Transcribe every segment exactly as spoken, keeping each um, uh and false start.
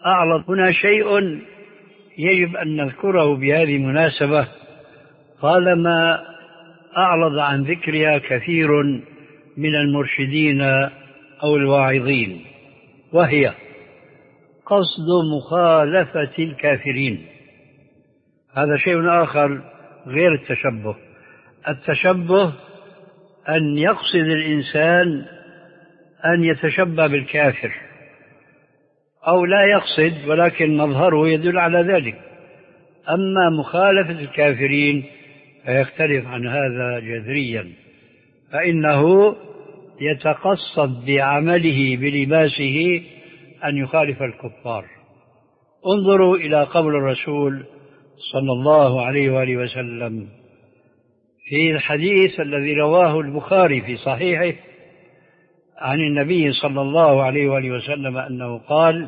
أعرض هنا شيء يجب أن نذكره بهذه المناسبة طالما أعرض عن ذكرها كثير من المرشدين أو الواعظين، وهي قصد مخالفة الكافرين. هذا شيء آخر غير التشبه. التشبه أن يقصد الإنسان أن يتشبه بالكافر، أو لا يقصد ولكن مظهره يدل على ذلك. أما مخالفة الكافرين فيختلف عن هذا جذريا، فإنه يتقصد بعمله بلباسه أن يخالف الكفار. انظروا إلى قول الرسول صلى الله عليه وآله وسلم في الحديث الذي رواه البخاري في صحيحه عن النبي صلى الله عليه وآله وسلم أنه قال: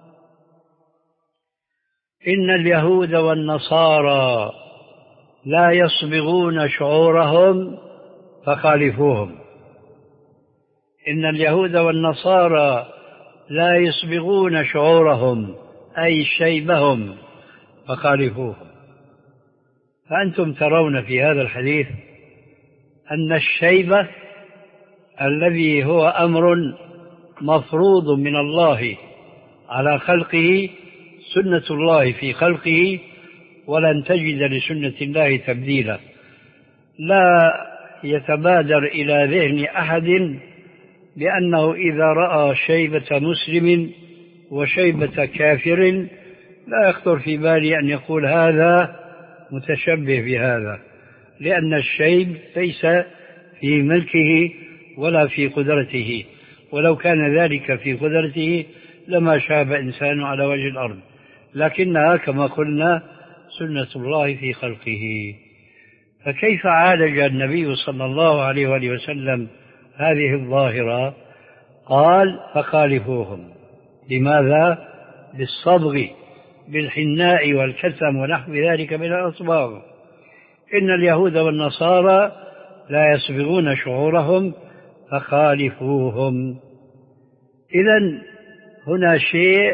إن اليهود والنصارى لا يصبغون شعورهم فخالفوهم. إن اليهود والنصارى لا يصبغون شعورهم أي شيبهم فخالفوهم. فأنتم ترون في هذا الحديث أن الشيبة الذي هو أمر مفروض من الله على خلقه، سنة الله في خلقه، ولن تجد لسنة الله تبديلا. لا يتبادر إلى ذهن أحد بأنه إذا رأى شيبة مسلم وشيبة كافر لا يخطر في بالي أن يقول هذا متشبه بهذا، لأن الشيب ليس في ملكه ولا في قدرته، ولو كان ذلك في قدرته لما شاب إنسان على وجه الأرض، لكنها كما قلنا سنة الله في خلقه. فكيف عالج النبي صلى الله عليه وآله وسلم هذه الظاهرة؟ قال: فخالفوهم. لماذا؟ بالصبغ، بالحناء والكتم ونحو ذلك من الأصباغ. إن اليهود والنصارى لا يصبغون شعورهم فخالفوهم. إذن هنا شيء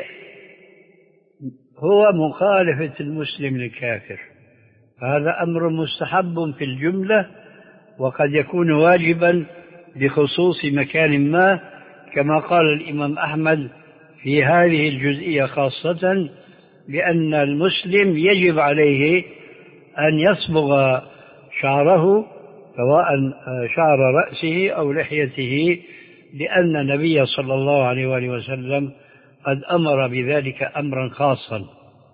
هو مخالفة المسلم للكافر، هذا أمر مستحب في الجملة، وقد يكون واجبا بخصوص مكان ما، كما قال الإمام أحمد في هذه الجزئية خاصة، بأن المسلم يجب عليه أن يصبغ شعره سواء شعر رأسه أو لحيته، لأن النبي صلى الله عليه وآله وسلم قد أمر بذلك أمرا خاصا.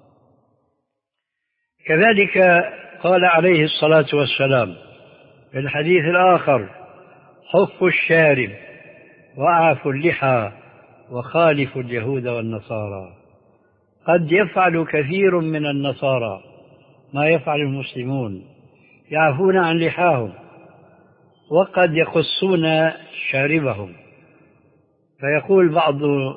كذلك قال عليه الصلاة والسلام في الحديث الآخر: حف الشارب وأعفوا اللحى وخالفوا اليهود والنصارى. قد يفعل كثير من النصارى ما يفعل المسلمون، يعفون عن لحاهم وقد يقصون شاربهم. فيقول بعض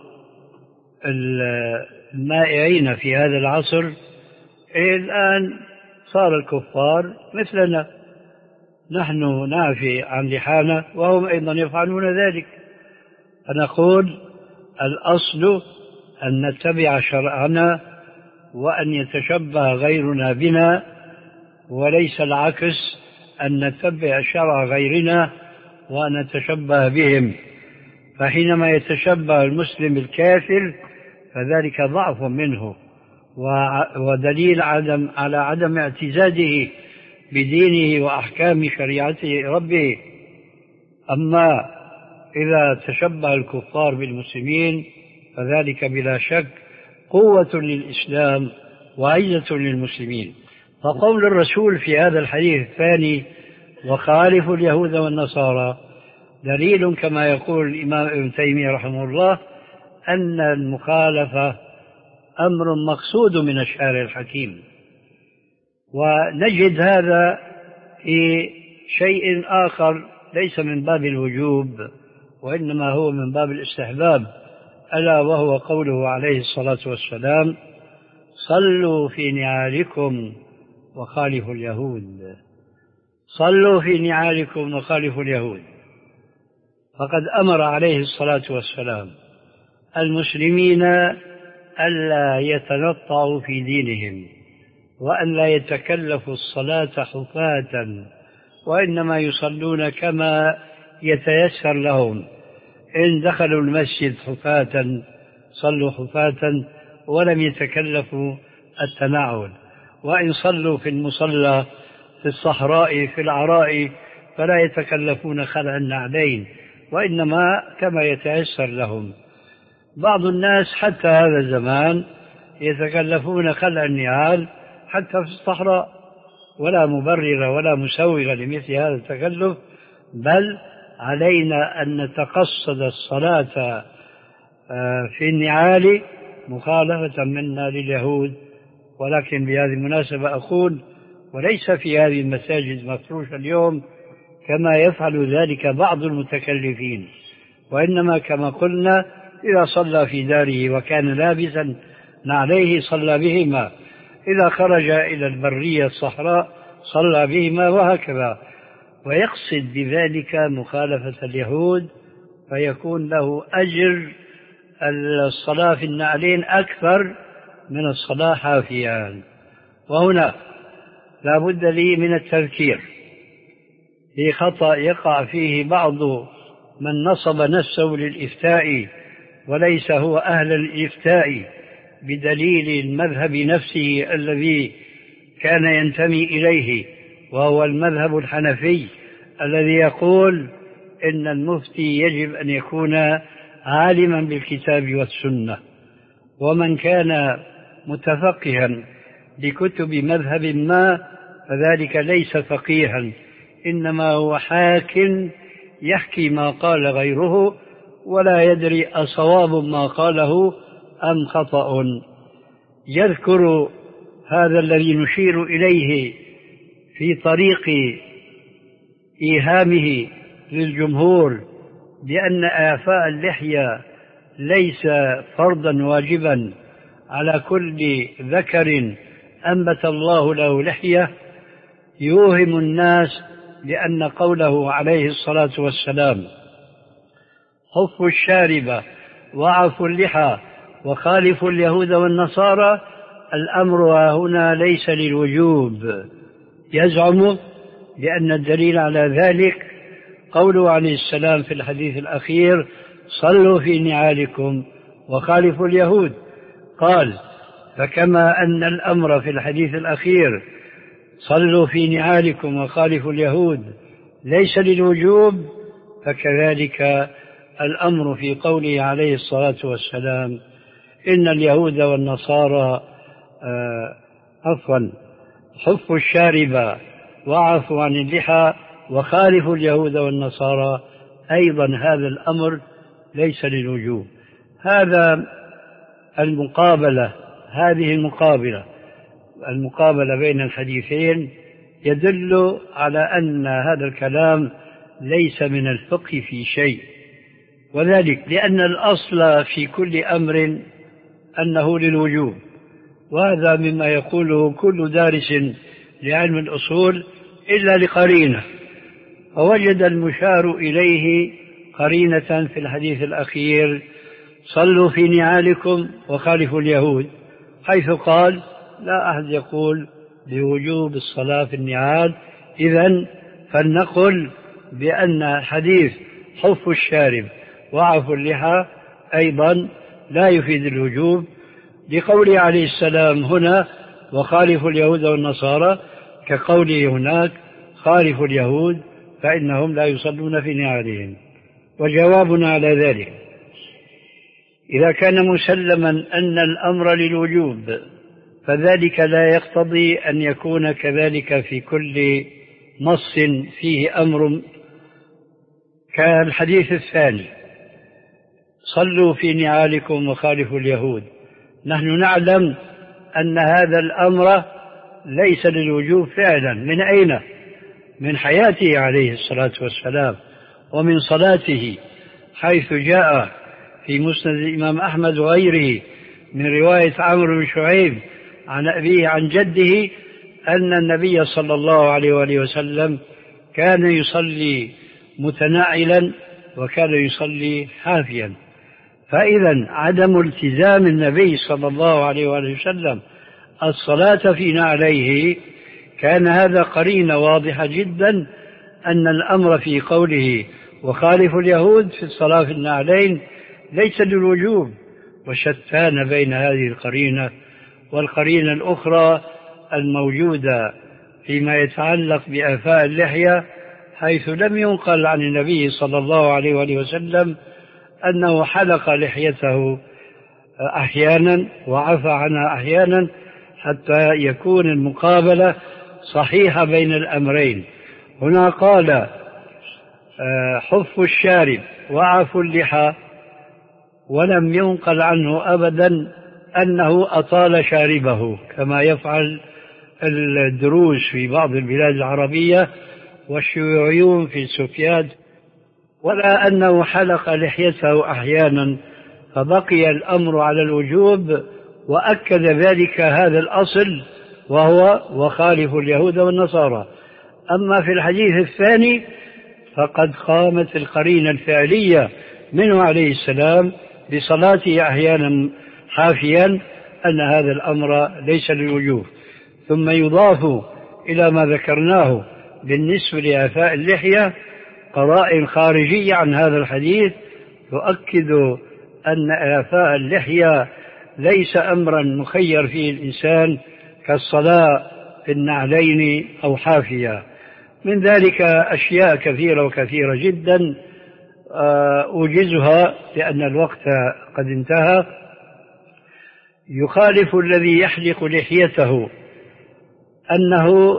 المائعين في هذا العصر: إيه الآن صار الكفار مثلنا، نحن نعفي عن لحانا وهم أيضا يفعلون ذلك. فنقول الأصل أن نتبع شرعنا وأن يتشبه غيرنا بنا، وليس العكس، أن نتبع شرع غيرنا وأن نتشبه بهم. فحينما يتشبه المسلم الكافر فذلك ضعف منه ودليل عدم على عدم اعتزازه بدينه وأحكام شريعته ربه. أما إذا تشبه الكفار بالمسلمين فذلك بلا شك قوة للإسلام وعزة للمسلمين. فقول الرسول في هذا الحديث الثاني: وخالفوا اليهود والنصارى، دليل كما يقول الإمام ابن تيمية رحمه الله أن المخالفة أمر مقصود من الشارع الحكيم. ونجد هذا في شيء آخر ليس من باب الوجوب وإنما هو من باب الاستحباب، ألا وهو قوله عليه الصلاة والسلام: صلوا في نعالكم وخالفوا اليهود. صلوا في نعالكم وخالفوا اليهود. فقد أمر عليه الصلاة والسلام المسلمين ألا يتنطعوا في دينهم، وأن لا يتكلفوا الصلاة حفاة، وإنما يصلون كما يتيسر لهم. إن دخلوا المسجد حفاة صلوا حفاة ولم يتكلفوا التنعل، وإن صلوا في المصلى في الصحراء في العراء فلا يتكلفون خلع النعلين، وإنما كما يتيسر لهم. بعض الناس حتى هذا الزمان يتكلفون خلع النعال حتى في الصحراء، ولا مبرر ولا مسوغ لمثل هذا التكلف، بل علينا أن نتقصد الصلاة في النعال مخالفة منا لليهود. ولكن بهذه المناسبة أقول، وليس في هذه المساجد مفروشة اليوم كما يفعل ذلك بعض المتكلفين، وإنما كما قلنا إذا صلى في داره وكان لابسا نعليه صلى بهما، إذا خرج إلى البرية الصحراء صلى بهما، وهكذا. ويقصد بذلك مخالفة اليهود، فيكون له أجر الصلاة في النعلين أكثر من الصلاة حافيا. وهنا لا بد لي من التذكير بخطأ يقع فيه بعض من نصب نفسه للإفتاء وليس هو أهل الإفتاء بدليل المذهب نفسه الذي كان ينتمي إليه، وهو المذهب الحنفي الذي يقول إن المفتي يجب أن يكون عالما بالكتاب والسنة. ومن كان متفقها بكتب مذهب ما فذلك ليس فقيها، إنما هو حاك يحكي ما قال غيره ولا يدري أصواب ما قاله أم خطأ. يذكر هذا الذي نشير إليه في طريق إيهامه للجمهور بأن إعفاء اللحية ليس فرضا واجبا على كل ذكر أنبت الله له لحية، يوهم الناس لأن قوله عليه الصلاة والسلام حفوا الشارب وعفوا اللحى وخالفوا اليهود والنصارى، الأمر هنا ليس للوجوب. يزعم بأن الدليل على ذلك قوله عليه السلام في الحديث الأخير صلوا في نعالكم وخالفوا اليهود. قال فكما أن الأمر في الحديث الأخير صلوا في نعالكم وخالفوا اليهود ليس للوجوب، فكذلك الأمر في قوله عليه الصلاة والسلام إن اليهود والنصارى آه عفوا حفوا الشارب وعفوا عن اللحى وخالفوا اليهود والنصارى، أيضا هذا الأمر ليس للوجوب. هذا المقابلة هذه المقابلة المقابلة بين الحديثين يدل على أن هذا الكلام ليس من الفقه في شيء، وذلك لأن الأصل في كل أمر أنه للوجوب، وهذا مما يقوله كل دارس لعلم الأصول إلا لقرينة، فوجد المشار إليه قرينة في الحديث الأخير صلوا في نعالكم وخالفوا اليهود، حيث قال لا أحد يقول بوجوب الصلاة في النعال. إذن فلنقل بأن حديث حفوا الشارب وعفوا اللحى أيضا لا يفيد الوجوب، لقوله عليه السلام هنا وخالفوا اليهود والنصارى كقوله هناك خالفوا اليهود فإنهم لا يصلون في نعالهم. وجوابنا على ذلك إذا كان مسلما أن الأمر للوجوب فذلك لا يقتضي أن يكون كذلك في كل نص فيه أمر، كالحديث الثاني صلوا في نعالكم وخالفوا اليهود. نحن نعلم أن هذا الأمر ليس للوجوب فعلا. من أين؟ من حياته عليه الصلاة والسلام ومن صلاته، حيث جاء في مسند الإمام أحمد وغيره من رواية عمرو بن شعيب عن أبيه عن جده أن النبي صلى الله عليه وآله وسلم كان يصلي متناعلا وكان يصلي حافيا، فإذا عدم التزام النبي صلى الله عليه وآله وسلم الصلاة في نعليه كان هذا قرينة واضحة جدا أن الأمر في قوله وخالف اليهود في الصلاة في النعلين ليس للوجوب، وشتان بين هذه القرينة والقرينة الأخرى الموجودة فيما يتعلق بإعفاء اللحية، حيث لم ينقل عن النبي صلى الله عليه وآله وسلم أنه حلق لحيته أحيانا وعفى عنها أحيانا، حتى يكون المقابلة صحيحة بين الأمرين. هنا قال حف الشارب وعفو اللحى، ولم ينقل عنه أبدا أنه أطال شاربه كما يفعل الدروز في بعض البلاد العربية والشيوعيون في السوفيات، ولا أنه حلق لحيته أحيانا، فبقي الأمر على الوجوب. وأكد ذلك هذا الأصل وهو وخالف اليهود والنصارى. أما في الحديث الثاني فقد قامت القرينة الفعلية منه عليه السلام بصلاته أحيانا حافيا أن هذا الأمر ليس للوجوب. ثم يضاف إلى ما ذكرناه بالنسبة لإعفاء اللحية قرائن خارجية عن هذا الحديث تؤكد أن إعفاء اللحية ليس أمرا مخير فيه الإنسان كالصلاة في النعلين أو حافية. من ذلك أشياء كثيرة وكثيرة جدا أوجزها لأن الوقت قد انتهى. يخالف الذي يحلق لحيته أنه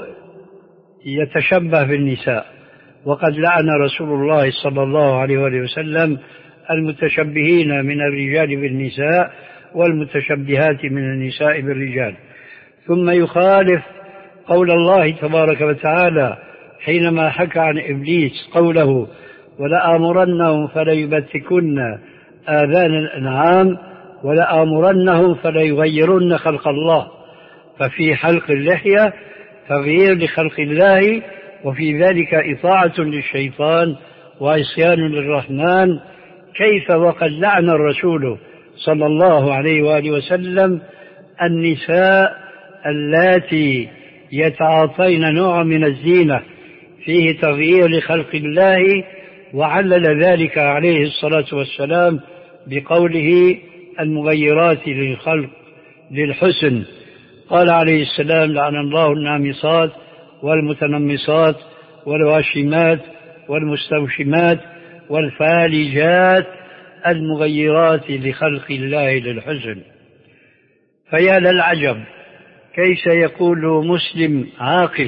يتشبه بالنساء، وقد لعن رسول الله صلى الله عليه وسلم المتشبهين من الرجال بالنساء والمتشبهات من النساء بالرجال. ثم يخالف قول الله تبارك وتعالى حينما حكى عن إبليس قوله ولآمرنهم فليبتكن آذان الأنعام ولآمرنهم فليغيرن خلق الله. ففي حلق اللحية تغيير لخلق الله، وفي ذلك إطاعة للشيطان وعصيان للرحمن. كيف وقد لعن الرسول صلى الله عليه وآله وسلم النساء اللاتي يتعاطين نوع من الزينة فيه تغيير لخلق الله، وعلل ذلك عليه الصلاة والسلام بقوله المغيرات للخلق للحسن. قال عليه السلام لعن الله النامصات والمتنمصات والواشمات والمستوشمات والفالجات المغيرات لخلق الله للحسن. فيا للعجب كيف يقول مسلم عاقل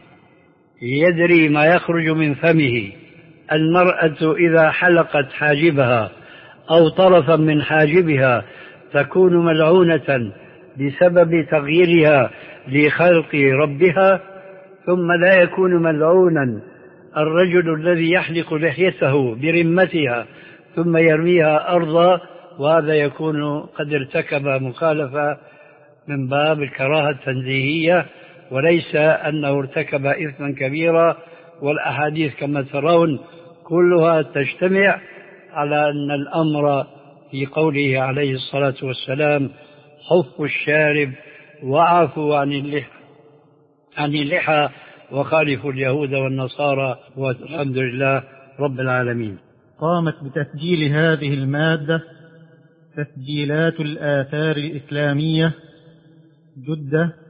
يدري ما يخرج من فمه المرأة إذا حلقت حاجبها أو طرفا من حاجبها تكون ملعونة بسبب تغييرها لخلق ربها، ثم لا يكون ملعونا الرجل الذي يحلق لحيته برمتها ثم يرميها أرضا، وهذا يكون قد ارتكب مخالفة من باب الكراهة التنزيهية وليس أنه ارتكب إثما كبيرا. والأحاديث كما ترون كلها تجتمع على أن الأمر في قوله عليه الصلاة والسلام حف الشارب وعفوا عن اللحى عن اللحى وخالفوا اليهود والنصارى، والحمد لله رب العالمين. قامت بتسجيل هذه المادة تسجيلات الآثار الإسلامية جدة